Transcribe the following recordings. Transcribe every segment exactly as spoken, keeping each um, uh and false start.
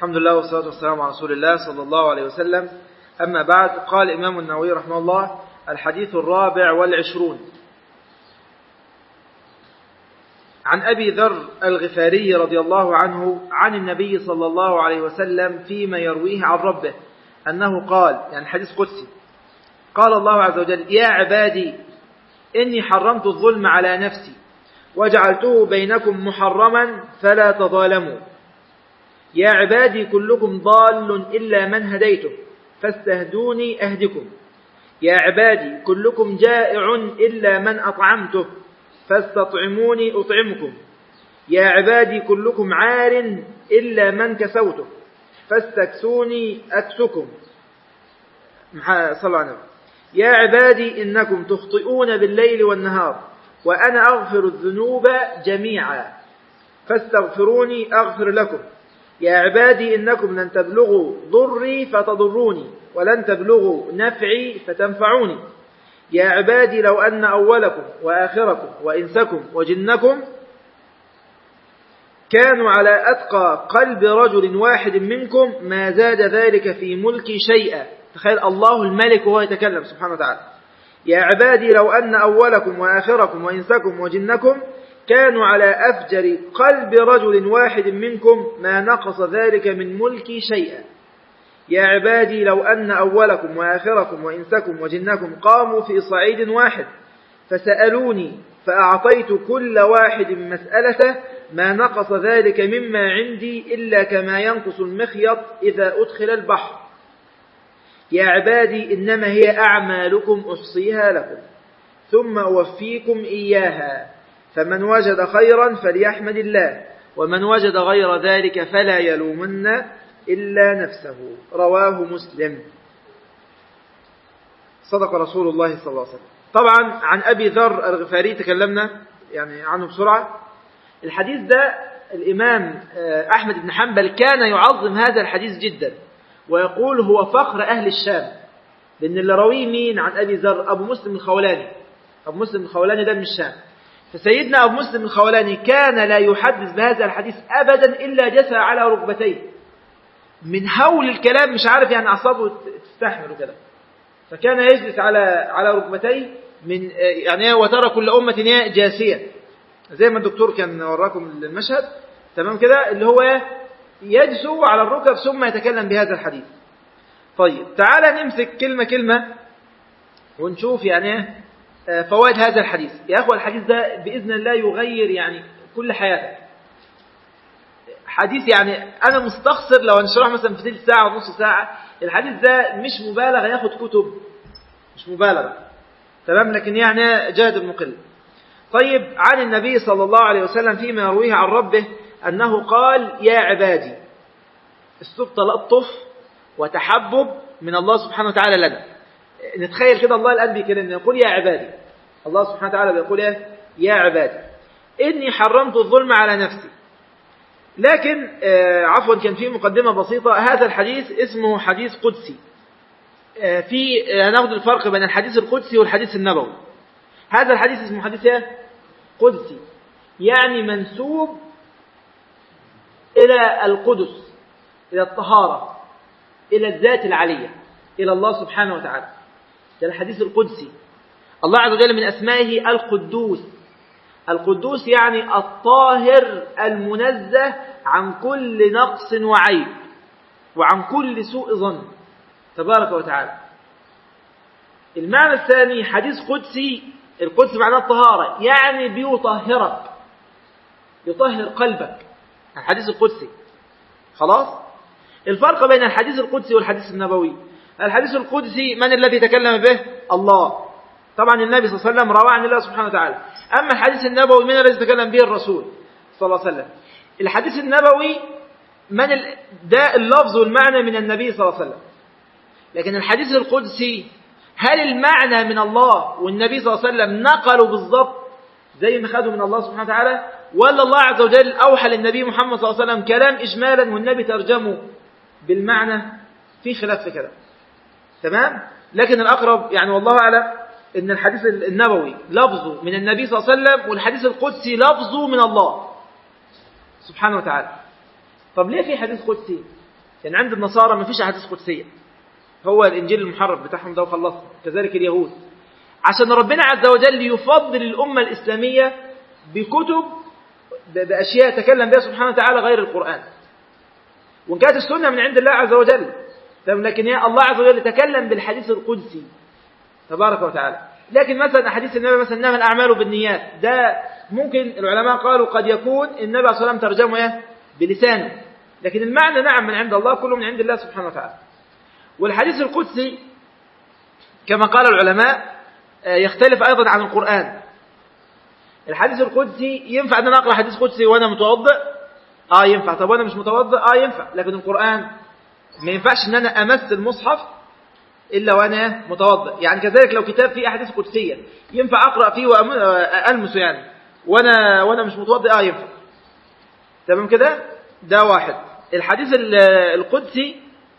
الحمد لله والصلاة والسلام على رسول الله صلى الله عليه وسلم. أما بعد، قال الإمام النووي رحمه الله: الحديث الرابع والعشرون عن أبي ذر الغفاري رضي الله عنه عن النبي صلى الله عليه وسلم فيما يرويه عن ربه أنه قال، يعني حديث قدسي، قال الله عز وجل: يا عبادي إني حرمت الظلم على نفسي وجعلته بينكم محرما فلا تظالموا. يا عبادي كلكم ضال إلا من هديته فاستهدوني أهدكم. يا عبادي كلكم جائع إلا من أطعمته فاستطعموني أطعمكم. يا عبادي كلكم عار إلا من كسوته فاستكسوني أكسكم. صلى الله. يا عبادي إنكم تخطئون بالليل والنهار وأنا أغفر الذنوب جميعا فاستغفروني أغفر لكم. يا عبادي إنكم لن تبلغوا ضري فتضروني ولن تبلغوا نفعي فتنفعوني. يا عبادي لو أن أولكم وآخركم وإنسكم وجنكم كانوا على أتقى قلب رجل واحد منكم ما زاد ذلك في ملكي شيئا. تخيل الله الملك وهو يتكلم سبحانه وتعالى. يا عبادي لو أن أولكم وآخركم وإنسكم وجنكم كانوا على أفجر قلب رجل واحد منكم ما نقص ذلك من ملكي شيئا. يا عبادي لو أن أولكم وآخركم وإنسكم وجنكم قاموا في صعيد واحد فسألوني فأعطيت كل واحد مسألته ما نقص ذلك مما عندي إلا كما ينقص المخيط إذا أدخل البحر. يا عبادي إنما هي أعمالكم أحصيها لكم ثم أوفيكم إياها فمن وجد خيرا فليحمد الله ومن وجد غير ذلك فلا يلومن إلا نفسه. رواه مسلم. صدق رسول الله صلى الله عليه وسلم. طبعا عن أبي ذر الغفاري تكلمنا يعني عنه بسرعة. الحديث ده الإمام أحمد بن حنبل كان يعظم هذا الحديث جدا ويقول هو فخر أهل الشام، لأن اللي رويه مين عن أبي ذر؟ أبو مسلم الخولاني. أبو مسلم الخولاني ده من الشام. فسيدنا أبو مسلم الخولاني كان لا يحدث بهذا الحديث أبدا إلا جثى على ركبتيه من هول الكلام، مش عارف يعني أعصابه تستحمل كده، فكان يجلس على على ركبتيه من يعني وترى كل أمة جاسية، زي ما الدكتور كان وراكم المشهد تمام كده، اللي هو يجسو على الركب ثم يتكلم بهذا الحديث. طيب تعالى نمسك كلمة كلمة ونشوف يعني فوائد هذا الحديث. يا أخوة الحديث ده بإذن الله يغير يعني كل حياتك. حديث يعني أنا مستخسر لو نشرح مثلا في ثلث ساعة ونص ساعة. الحديث ده مش مبالغة ياخد كتب، مش مبالغة تمام، لكن يعني جهد المقل. طيب عن النبي صلى الله عليه وسلم فيما يرويه عن ربه أنه قال: يا عبادي. اسلوب تلطف وتحبب من الله سبحانه وتعالى لنا. نتخيل كده الله الآن بيكلمنا يقول: يا عبادي. الله سبحانه وتعالى بيقول: يا عبادي إني حرمت الظلم على نفسي. لكن آه عفوا كان في مقدمة بسيطة. هذا الحديث اسمه حديث قدسي. آه في آه ناخد الفرق بين الحديث القدسي والحديث النبوي. هذا الحديث اسمه حديث قدسي، يعني منسوب إلى القدس، إلى الطهارة، إلى الذات العلية، إلى الله سبحانه وتعالى. ده الحديث القدسي. الله عز وجل من أسمائه القدوس. القدوس يعني الطاهر المنزه عن كل نقص وعيب وعن كل سوء ظن تبارك وتعالى. المعنى الثاني حديث قدسي. القدس معناه الطهارة، يعني بيطهرك، يطهر قلبك. الحديث القدسي. خلاص. الفرق بين الحديث القدسي والحديث النبوي: الحديث القدسي من الذي تكلم به؟ الله. طبعا النبي صلى الله عليه وسلم رواه عن الله سبحانه وتعالى. أما الحديث النبوي من الذي تكلم به؟ الرسول صلى الله عليه وسلم. الحديث النبوي من ال... ده اللفظ والمعنى من النبي صلى الله عليه وسلم. لكن الحديث القدسي هل المعنى من الله والنبي صلى الله عليه وسلم نقلوا بالضبط زي ما خدوا من الله سبحانه وتعالى، ولا الله عز وجل أوحى للنبي محمد صلى الله عليه وسلم كلام إجمالا والنبي ترجمه بالمعنى؟ في خلاف في كده تمام. لكن الأقرب يعني والله أعلم إن الحديث النبوي لفظه من النبي صلى الله عليه وسلم والحديث القدسي لفظه من الله سبحانه وتعالى. طب ليه في حديث قدسي؟ يعني عند النصارى ما فيش أحاديث قدسية، هو الإنجيل المحرف بتاعهم ده وخلصنا، كذلك اليهود. عشان ربنا عز وجل يفضل الأمة الإسلامية بكتب بأشياء تكلم بها سبحانه وتعالى غير القرآن، وإن كانت السنة من عند الله عز وجل، لكن يا الله عز وجل تكلم بالحديث القدسي تبارك وتعالى. لكن مثلا أحاديث النبي مثلا إنما الأعمال بالنيات، ده ممكن العلماء قالوا قد يكون النبي صلى الله عليه وسلم ترجمه إيه بلسانه، لكن المعنى نعم من عند الله، كله من عند الله سبحانه وتعالى. والحديث القدسي كما قال العلماء يختلف أيضا عن القرآن. الحديث القدسي ينفع أن أنا أقرأ حديث قدسي وأنا متوضئ؟ آه ينفع. طب وأنا مش متوضئ؟ آه ينفع. لكن القرآن ما ينفعش أن أنا أمس المصحف إلا وأنا متوضئ. يعني كذلك لو كتاب فيه أحاديث قدسية ينفع أقرأ فيه وألمسه يعني وأنا وأنا مش متوضئ؟ آه ينفع. تمام كده؟ ده واحد. الحديث القدسي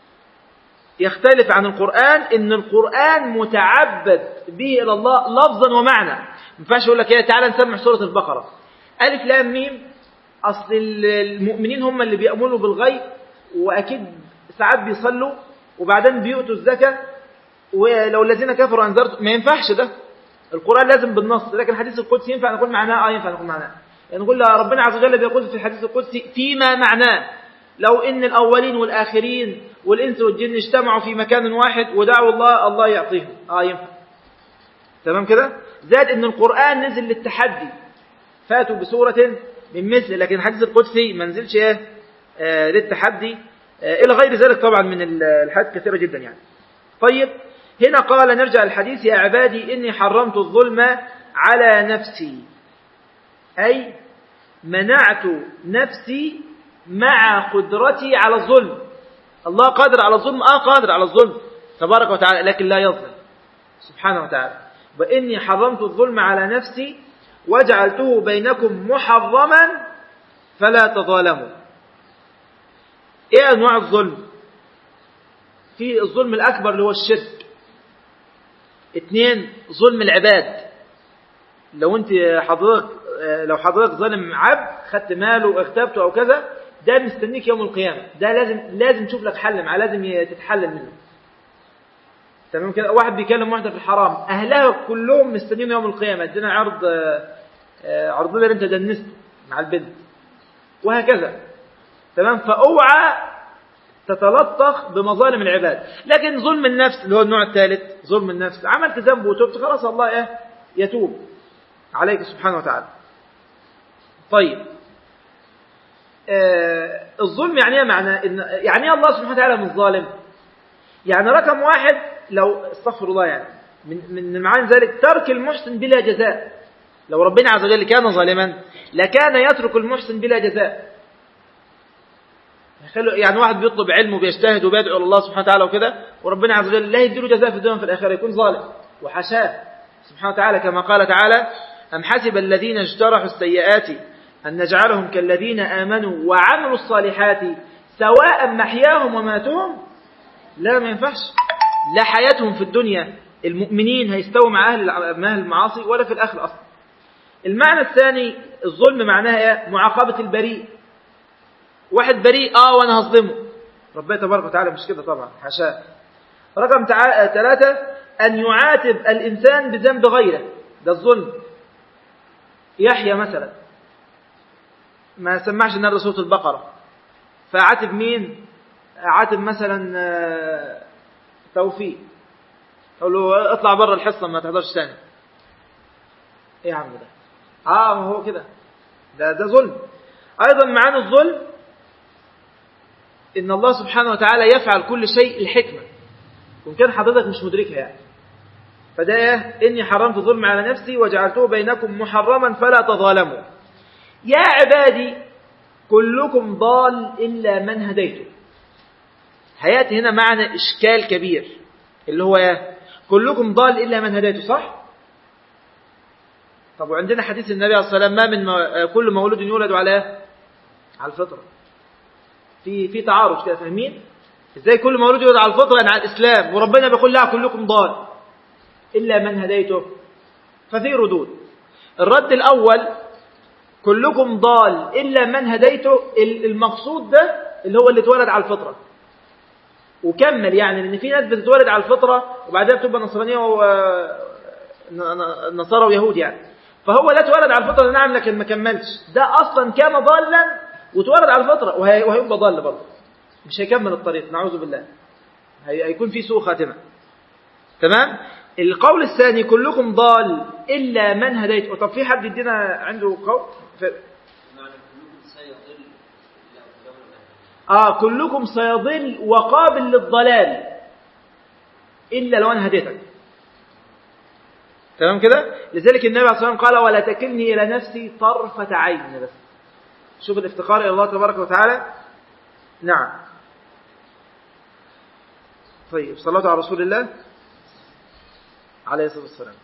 يختلف عن القرآن، إن القرآن متعبد به إلى الله لفظا ومعنى. ما ينفعش يقول لك ايه تعالى نسمع سورة البقرة ألف لام ميم، أصل المؤمنين هم اللي بيأمنوا بالغيب وأكيد ساعات بيصلوا وبعدين بيؤتوا الزكاة، ولو الذين كفروا أنذرتم. ما ينفعش ده، القرآن لازم بالنص. لكن الحديث القدسي ينفع نقول معناه؟ آه ينفع نقول معناه. يعني نقول ربنا عز وجل بيقول في الحديث القدسي فيما معناه، لو إن الأولين والآخرين والإنس والجن اجتمعوا في مكان واحد ودعوا الله الله يعطيهم. آه ينفع. تمام كده؟ زاد إن القرآن نزل للتحدي، فاتوا بسورة من مثل، لكن الحديث القدسي ما نزلش ايه آه للتحدي آه إلى غير ذلك طبعا من الحاجات كثيرة جدا يعني. طيب هنا قال نرجع الحديث يا عبادي إني حرمت الظلم على نفسي، أي منعت نفسي مع قدرتي على الظلم. الله قادر على الظلم، آه قادر على الظلم تبارك وتعالى، لكن لا يظلم سبحانه وتعالى. وإني حرمت الظلم على نفسي وجعلته بينكم محرما فلا تظالموا. ايه انواع الظلم؟ في الظلم الاكبر اللي هو الشرك. اثنين ظلم العباد، لو انت حضرتك لو حضرتك ظالم عبد خدت ماله واغتابته او كذا، ده مستنيك يوم القيامه، ده لازم لازم تشوف لك حل معاه، لازم تتحلل منه. تمام كده؟ واحد بيكلم واحده في الحرام، اهلها كلهم مستنيين يوم القيامه، ادينا عرض عرض اللي انت دنسته مع البنت وهكذا. تمام؟ فاوعى تتلطخ بمظالم العباد. لكن ظلم النفس اللي هو النوع الثالث، ظلم النفس، عملت ذنب وتوبت خلاص الله ايه يتوب عليك سبحانه وتعالى. طيب آه الظلم يعني ايه؟ معناه ان يعني ايه الله سبحانه وتعالى مش ظالم؟ يعني رقم واحد، لو استغفر الله يعني من من معاني ذلك ترك المحسن بلا جزاء. لو ربنا عز وجل كان ظالما لكان يترك المحسن بلا جزاء. يعني واحد بيطلب علم وبيجتهد وبيدعو الله سبحانه وتعالى وكده، وربنا عز وجل لا يديله جزاء في الدنيا وفي الآخرة، يكون ظالم وحشاه سبحانه وتعالى، كما قال تعالى أم حسب الذين اجترحوا السيئات أن نجعلهم كالذين آمنوا وعملوا الصالحات سواء محياهم وماتهم. لا، ما ينفعش. لا حياتهم في الدنيا المؤمنين هيستووا مع أهل المعاصي ولا في الآخر أصلا. المعنى الثاني الظلم معناها معاقبة البريء. واحد بريء اه وانا هظلمه، ربنا تبارك وتعالى مش كده طبعا، حاشاه. رقم ثلاثة ان يعاتب الانسان بذنب غيره، ده الظلم. يحيى مثلا ما سمعش النهارده سورة البقرة، فعاتب مين؟ عاتب مثلا توفيق، قال له اطلع بره الحصة ما تحضرش ثاني. ايه يا عم ده؟ اه ما هو كده، ده ده ظلم. ايضا معاني الظلم إن الله سبحانه وتعالى يفعل كل شيء الحكمة، وإن كان حضرتك مش مدركها يعني. فده إني حرمت الظلم على نفسي وجعلته بينكم محرما فلا تظالموا. يا عبادي كلكم ضال إلا من هديته. هيأتي هنا معنى إشكال كبير اللي هو كلكم ضال إلا من هديته، صح؟ طب وعندنا حديث النبي عليه الصلاة والسلام ما من كل مولود يولد على على الفطرة. في في تعارض كده، فاهمين؟ ازاي كل مولود يولد على الفطره يعني على الاسلام، وربنا بيقول لا كلكم ضال الا من هديته؟ ففي ردود. الرد الاول كلكم ضال الا من هديته، المقصود ده اللي هو اللي اتولد على الفطره، وكمل يعني، لأن في ناس بتتولد على الفطرة وبعدها بتبقى نصرانية ونصارى ويهود يعني. فهو ده اتولد على الفطرة نعم لكن ما كملش، ده أصلا كان ضالا واتولد على الفطرة وهيبقى ضال برضه، مش هيكمل الطريق نعوذ بالله، هيكون في سوء خاتمة. تمام. القول الثاني كلكم ضال إلا من هديت. طب في حد يدينا عنده قول ف... آه كلكم سيضل وقابل للضلال إلا لو أنا هديتك. تمام كده. لذلك النبي عليه الصلاة والسلام قال ولا تكلني إلى نفسي طرفة عين. بس شوف الافتقار إلى الله تبارك وتعالى. نعم. طيب صلاة على رسول الله عليه الصلاة والسلام.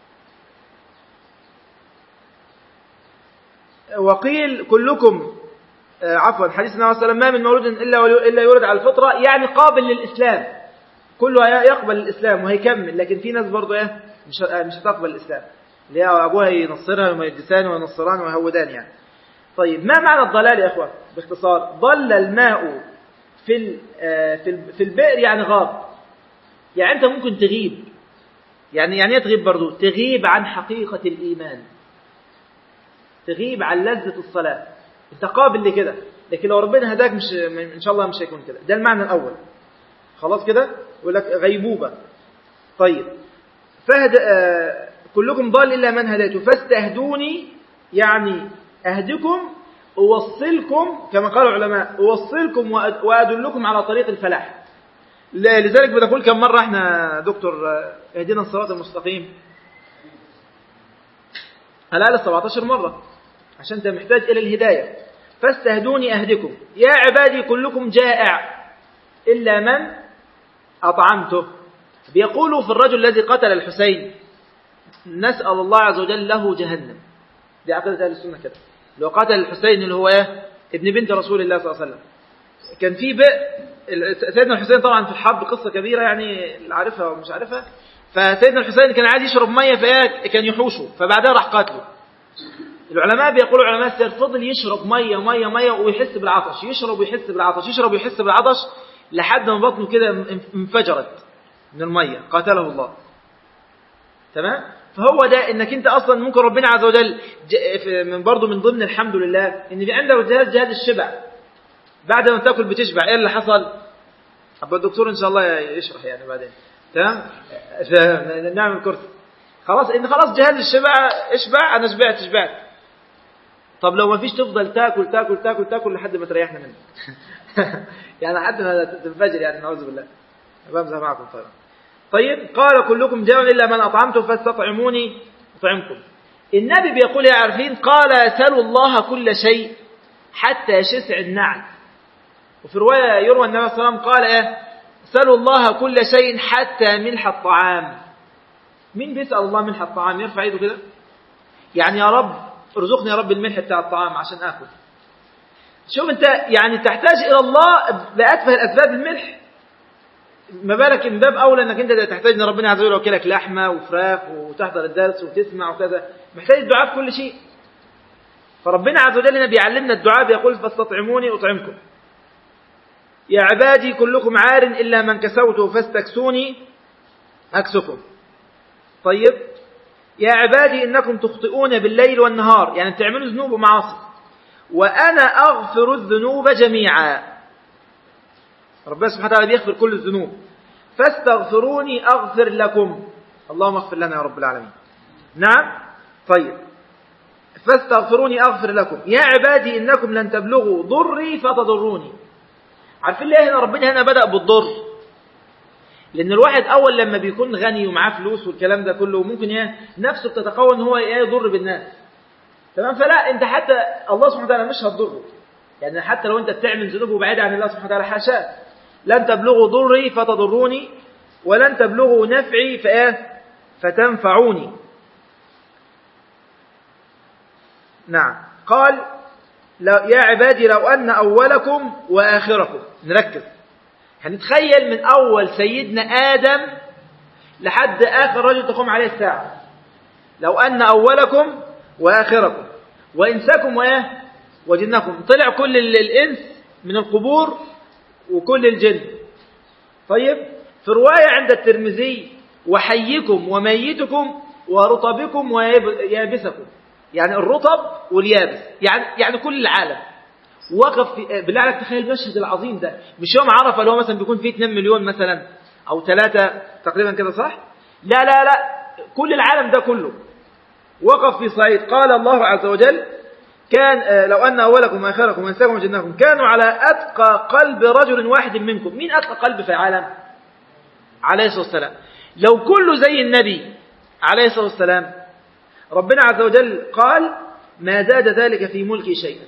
وقيل كلكم آه عفوا حديث النبي صلى الله عليه وسلم ما من مولود إلا إلا يولد على الفطرة، يعني قابل للإسلام، كله يقبل الإسلام وهيكمل، لكن في ناس برضه إيه مش مش هتقبل الإسلام، اللي هي أبوها ينصرها ويمجسان وينصران ويهودان يعني. طيب ما معنى الضلال يا إخوة باختصار؟ ضل الماء في في في البئر يعني غاب، يعني أنت ممكن تغيب، يعني يعني تغيب برضو، تغيب عن حقيقة الإيمان، تغيب عن لذة الصلاة، أنت قابل لكده، لكن لو ربنا هداك مش إن شاء الله مش هيكون كده. ده المعنى الأول. خلاص كده يقول لك غيبوبة. طيب فهد آه كلكم ضال إلا من هديته فاستهدوني، يعني أهدكم أوصلكم كما قال العلماء، أوصلكم وأدلكم على طريق الفلاح. لذلك بنقول كم مرة احنا دكتور اهدنا الصراط المستقيم؟ الآن سبعة عشر مرة، عشان انت محتاج إلى الهداية. فاستهدوني أهدكم. يا عبادي كلكم جائع إلا من أطعمته. بيقولوا في الرجل الذي قتل الحسين نسأل الله عز وجل له جهنم، دي عقيدة أهل السنة كده. لو قتل الحسين اللي هو ابن بنت رسول الله صلى الله عليه وسلم، كان في بئر. سيدنا الحسين طبعا في الحرب قصة كبيرة يعني اللي عارفها ومش عارفها. فسيدنا الحسين كان عايز يشرب مية فكان يحوشه، فبعدها راح قاتله. العلماء بيقولوا علماء السير فضل يشرب مية مية مية ويحس بالعطش، يشرب ويحس بالعطش، يشرب ويحس بالعطش لحد ما بطنه كده انفجرت من المية، قاتله الله. تمام. فهو ده انك انت اصلا ممكن ربنا عز وجل من برضه من ضمن الحمد لله ان في عندك جهاز جهاز الشبع، بعد ما تاكل بتشبع. ايه اللي حصل؟ ابو الدكتور ان شاء الله يشرح يعني بعدين. تمام. نعمل كرسي خلاص ان خلاص جهاز الشبع اشبع، انا شبعت شبعت. طب لو ما فيش تفضل تاكل تاكل تاكل تاكل لحد ما تريحنا منك يعني لحد ما تنفجر يعني نعوذ بالله. بمزح معكم طيب. طيب قال كلكم جائع الا من اطعمته فاستطعموني اطعمكم. النبي بيقول يا عارفين قال سلوا الله كل شيء حتى شسع النعل. وفي روايه يروى النبي صلى الله عليه وسلم قال ايه سلوا الله كل شيء حتى ملح الطعام. مين بيسأل الله ملح الطعام؟ يرفع ايده كده يعني يا رب ارزقني يا رب الملح بتاع الطعام عشان اكل. شوف انت يعني تحتاج الى الله بأتفه الاسباب الملح، ما بالك من باب اولى انك انت تحتاج ان ربنا عز وجل يوكلك لحمه وفراخ وتحضر الدرس وتسمع وكذا، محتاج الدعاء في كل شيء. فربنا عز وجل بيعلمنا الدعاء، بيقول فاستطعموني اطعمكم. يا عبادي كلكم عار الا من كسوته فاستكسوني اكسكم. طيب يا عبادي انكم تخطئون بالليل والنهار، يعني تعملوا ذنوب ومعاصي، وانا اغفر الذنوب جميعا. ربنا سبحانه وتعالى بيغفر كل الذنوب. فاستغفروني أغفر لكم. اللهم اغفر لنا يا رب العالمين. نعم. طيب فاستغفروني أغفر لكم. يا عبادي إنكم لن تبلغوا ضري فتضروني. عارفين ليه هنا ربنا هنا بدأ بالضر؟ لأن الواحد أول لما بيكون غني ومعاه فلوس والكلام ده كله ممكن يه نفسه بتتقوى إن هو يضر بالناس. تمام. فلا أنت حتى الله سبحانه وتعالى مش هتضره، يعني حتى لو أنت بتعمل ذنوب وبعيد عن الله سبحانه وتعالى حاشاه. لن تبلغوا ضري فتضروني ولن تبلغوا نفعي فإيه فتنفعوني. نعم. قال يا عبادي لو أن أولكم وآخركم. نركز، هنتخيل من أول سيدنا آدم لحد آخر رجل تقوم عليه الساعة. لو أن أولكم وآخركم وإنسكم وإيه وجنكم، طلع كل الإنس من القبور وكل الجن، طيب في رواية عند الترمذي وحيكم وميتكم ورطبكم ويابسكم، يعني الرطب واليابس، يعني يعني كل العالم وقف في. بالله عليك تخيل المشهد العظيم ده، مش يوم عرفة اللي هو مثلا بيكون فيه اثنين مليون مثلا أو ثلاثة تقريبا كده صح؟ لا لا لا، كل العالم ده كله وقف في صعيد. قال الله عز وجل كان لو أن أولكم وآخركم وإنساكم وجنكم كانوا على أتقى قلب رجل واحد منكم. مين أتقى قلب في العالم؟ عليه الصلاة والسلام. لو كله زي النبي عليه الصلاة والسلام ربنا عز وجل قال ما زاد ذلك في ملكي شيئا،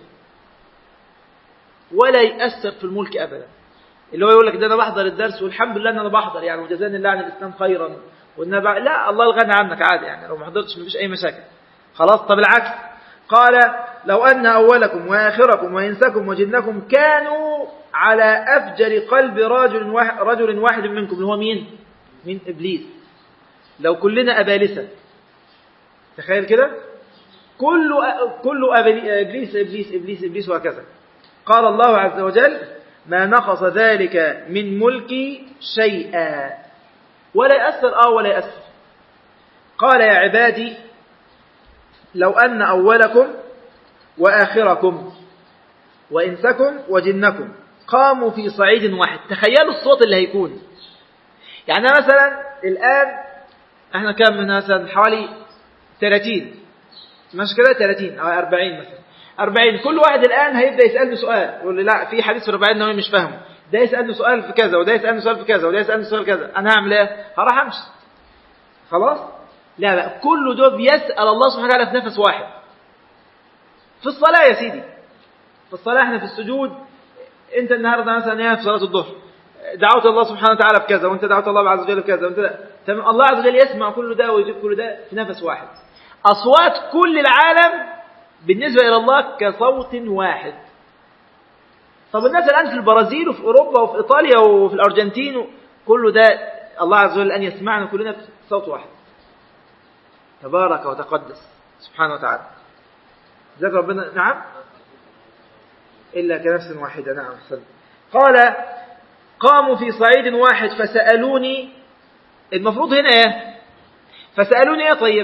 ولا يأثر في الملك أبدا. اللي هو يقول لك ده أنا بحضر الدرس والحمد لله أن أنا بحضر يعني وجزاني الله عن الإسلام خيرا والنبع... لا، الله الغنى عنك عادي، يعني لو ما حضرتش مفيش أي مشاكل خلاص. طب العكس، قال لو أن أولكم وآخركم وإنسكم وجنكم كانوا على أفجر قلب رجل واحد, رجل واحد منكم، اللي هو مين؟ من إبليس. لو كلنا أبالسة، تخيل كده، كل كل إبليس إبليس إبليس إبليس وهكذا. قال الله عز وجل ما نقص ذلك من ملكي شيئا، ولا يأثر آه ولا يأثر. قال يا عبادي لو أن أولكم وآخركم وإنسكم وجنكم قاموا في صعيد واحد. تخيلوا الصوت اللي هيكون. يعني مثلا الآن احنا كام من مثلا حوالي ثلاثين، مش كده ثلاثين أو أربعين مثلا، أربعين، كل واحد الآن هيبدأ يسألني سؤال، يقول لي لا في حديث في أربعين نووي مش فاهمه، ده يسألني سؤال في كذا وده يسألني سؤال في كذا وده يسألني سؤال كذا، أنا هعمل إيه؟ هروح أمشي خلاص؟ لا لا، كل دول بيسأل الله سبحانه وتعالى في نفس واحد. في الصلاة يا سيدي، في الصلاة احنا في السجود، انت النهارده مثلا ايه في صلاة الظهر دعوت الله سبحانه وتعالى بكذا وانت دعوت الله عز وجل بكذا وانت تمام، الله عز وجل يسمع كل ده ويجيب كل ده في نفس واحد. أصوات كل العالم بالنسبة إلى الله كصوت واحد. طب الناس الآن في البرازيل وفي أوروبا وفي إيطاليا وفي الأرجنتين كل ده الله عز وجل أن يسمعنا كلنا بصوت واحد. تبارك وتقدس سبحانه وتعالى. ذكر ربنا نعم إلا كنفس واحدة. نعم حسن. قال قاموا في صعيد واحد فسألوني. المفروض هنا ايه؟ فسألوني ايه؟ طيب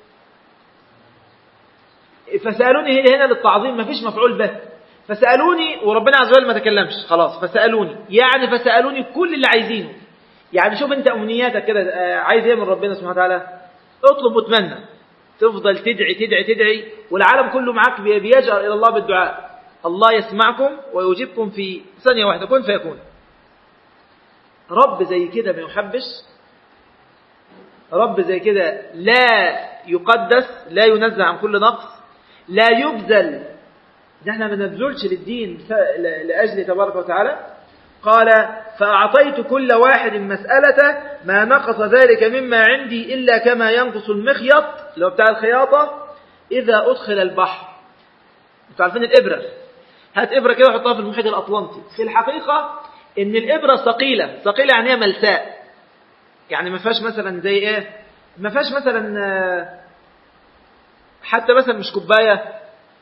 فسألوني هنا للتعظيم، ما فيش مفعول به. فسألوني وربنا عز وجل ما تكلمش خلاص. فسألوني يعني فسألوني كل اللي عايزينه. يعني شوف انت امنياتك كده عايز ايه من ربنا سبحانه وتعالى، اطلب وتمنى، تفضل تدعي تدعي تدعي والعالم كله معك بيجأر الى الله بالدعاء. الله يسمعكم ويجيبكم في ثانية واحدة، كن فيكون. رب زي كده ما يحبش، رب زي كده لا يقدس، لا ينزع عن كل نقص، لا يبذل، نحن ما نبذلش للدين لأجل تبارك وتعالى. قال فأعطيت كل واحد مسألة ما نقص ذلك مما عندي إلا كما ينقص المخيط اللي هو بتاع الخياطة إذا أدخل البحر. انتوا عارفين الإبرة، هات إبرة كده وحطها في المحيط الأطلنطي. في الحقيقة إن الإبرة ثقيلة، ثقيلة يعني هي ملساء، يعني ما فيهاش مثلا زي إيه، ما فيهاش مثلا حتى مثلا مش كوباية،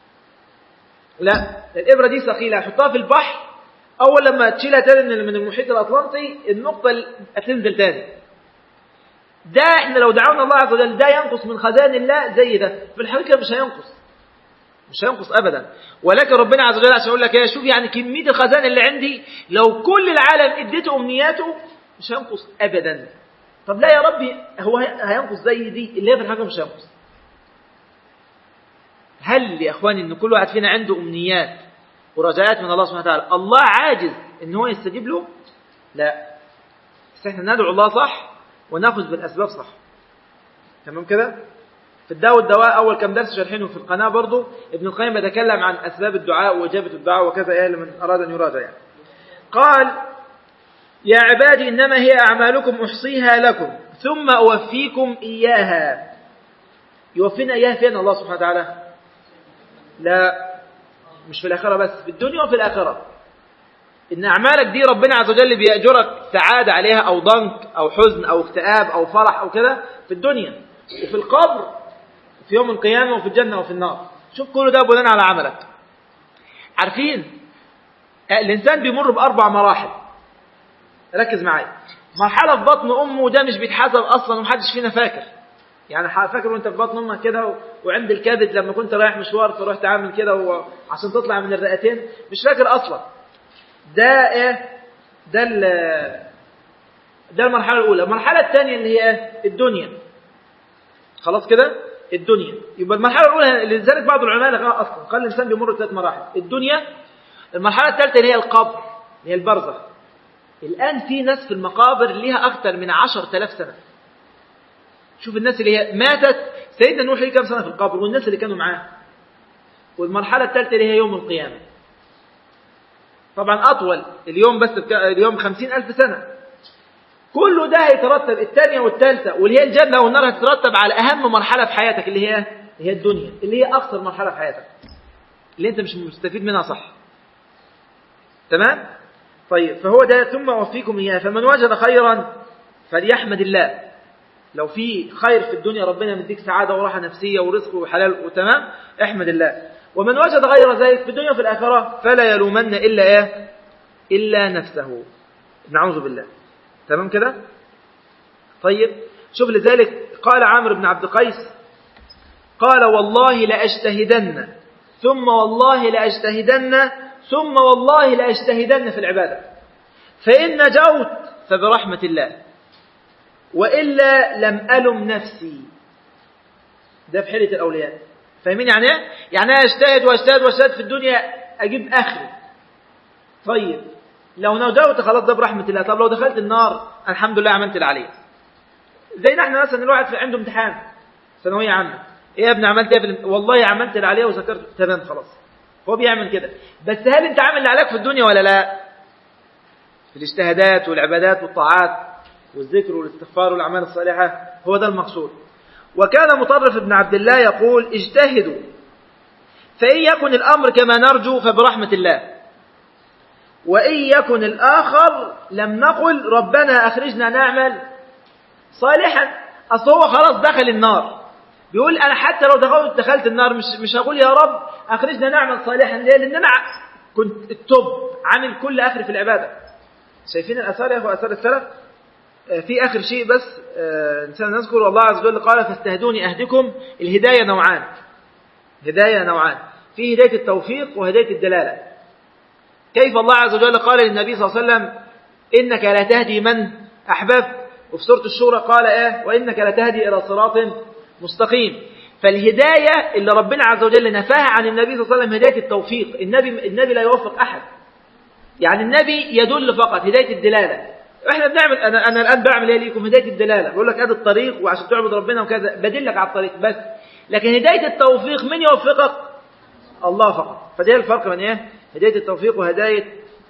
لا الإبرة دي ثقيلة، حطها في البحر أول لما تشيلها تاني من المحيط الأطلنطي النقطة هتنزل تاني. ده إحنا لو دعونا الله عز وجل ده ينقص من خزائن الله زي ده، في الحقيقة مش هينقص، مش هينقص أبدا. ولكن ربنا عز وجل عشان يقول لك ايه، شوف يعني كمية الخزائن اللي عندي لو كل العالم اديته أمنياته مش هينقص أبدا. طب لا يا ربي هو هينقص زي دي اللي هي في الحقيقة مش هينقص. هل يا أخواني إن كل واحد فينا عنده أمنيات ورجاءات من الله سبحانه وتعالى الله عاجز إن هو يستجيب له؟ لا، بس احنا ندعو الله صح ونأخذ بالأسباب صح. تمام كده؟ في الدواء والدواء أول كم درس شارحينه في القناة برضو ابن القيم بيتكلم عن أسباب الدعاء وإجابة الدعاء وكذا إيه لمن أراد أن يراجع يعني. قال يا عبادي إنما هي أعمالكم أحصيها لكم ثم أوفيكم إياها. يوفينا إياها فين الله سبحانه وتعالى؟ لا مش في الآخرة بس، في الدنيا وفي الآخرة. إن أعمالك دي ربنا عز وجل بيأجرك سعادة عليها أو ضنك أو حزن أو اكتئاب أو فرح أو كده في الدنيا وفي القبر في يوم القيامة وفي الجنة وفي النار. شوف كل ده بناء على عملك. عارفين الإنسان بيمر بأربع مراحل. ركز معايا. مرحلة في بطن أمه ده مش بيتحسب أصلا ومحدش فينا فاكر. يعني فاكر وانت في بطن أمك كده وعند الكبد لما كنت رايح مشوار فرحت عامل كده عشان تطلع من الرئتين، مش فاكر أصلا. ده إيه؟ ده ده المرحلة الأولى. المرحلة الثانية اللي هي الدنيا. خلاص كده الدنيا. يبقى المرحلة الأولى اللي لذلك بعض العلماء لغاها أصلا قال الإنسان بيمر ثلاث مراحل. الدنيا. المرحلة الثالثة اللي هي القبر، اللي هي البرزخ. الآن في ناس في المقابر ليها أكثر من عشرة آلاف سنة. شوف الناس اللي هي ماتت. سيدنا نوح ليه كم سنة في القبر والناس اللي كانوا معاه. والمرحلة الثالثة اللي هي يوم القيامة. طبعا أطول اليوم، بس بك... اليوم خمسين ألف سنة. كله ده هيترتب الثانية والثالثة واللي هي الجنة والنار هتترتب على أهم مرحلة في حياتك اللي هي هي الدنيا، اللي هي أكثر مرحلة في حياتك اللي أنت مش مستفيد منها صح. تمام؟ طيب فهو ده ثم أوفيكم إياه. فمن وجد خيرا فليحمد الله. لو في خير في الدنيا ربنا مديك سعادة وراحة نفسية ورزق وحلال وتمام، احمد الله. ومن وجد غير ذلك في الدنيا وفي الآخرة فلا يلومن إلا إيه؟ إلا نفسه. نعوذ بالله. تمام كده؟ طيب شوف لذلك قال عامر بن عبد قيس قال والله لأجتهدن ثم والله لأجتهدن ثم والله لأجتهدن في العبادة، فإن نجوت فبرحمة الله وإلا لم ألم نفسي. ده في حيلة الأولياء. فاهمين يعني ايه؟ يعني أنا أجتهد وأجتهد وأجتهد في الدنيا أجيب آخري. طيب لو نجوت خلاص ده برحمة الله. طب لو دخلت النار الحمد لله عملت اللي عليه. زي نحن مثلا الواحد عنده امتحان ثانوية عامة، ايه يا ابني عملت ايه؟ والله عملت اللي عليه وذكرت. تمام خلاص. هو بيعمل كده. بس هل انت عامل اللي عليك في الدنيا ولا لا؟ في الاجتهادات والعبادات والطاعات والذكر والاستغفار والأعمال الصالحة. هو ده المقصود. وكان مطرف بن عبد الله يقول اجتهدوا فإن يكن الأمر كما نرجو فبرحمة الله، وإن يكن الآخر لم نقل ربنا أخرجنا نعمل صالحا. أصل هو خلاص دخل النار بيقول أنا حتى لو دخلت دخلت النار مش مش هقول يا رب أخرجنا نعمل صالحا. ليه؟ لأن أنا كنت التوب عامل كل آخر في العبادة. شايفين الأثار يا أخوة أثار السلف؟ في آخر شيء بس إنسان نذكر الله عز وجل قال فاستهدوني أهدكم. الهداية نوعان. هداية نوعان. في هداية التوفيق وهداية الدلالة. كيف الله عز وجل قال للنبي صلى الله عليه وسلم إنك لا تهدي من أحببت، وفي سورة الشورى قال إيه وإنك لا تهدي إلى صراط مستقيم. فالهداية اللي ربنا عز وجل نفاها عن النبي صلى الله عليه وسلم هداية التوفيق. النبي النبي لا يوفق أحد، يعني النبي يدل فقط. هداية الدلالة احنا بنعمل، انا انا الان بعمل ايه ليكم؟ هدايه الدلاله. بقول لك ادي الطريق وعشان تعبد ربنا وكذا بدلك على الطريق بس. لكن هدايه التوفيق من يوفقك؟ الله فقط. فده الفرق بين ايه؟ هدايه التوفيق وهدايه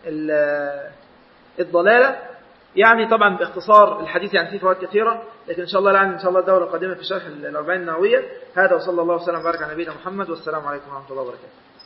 الضلاله. يعني طبعا باختصار الحديث يعني فيه فوائد كثيره، لكن ان شاء الله الان ان شاء الله الدوره القادمه في شرح الأربعين النوويه. هذا وصلى الله وسلم وبارك على نبينا محمد، والسلام عليكم ورحمه الله وبركاته.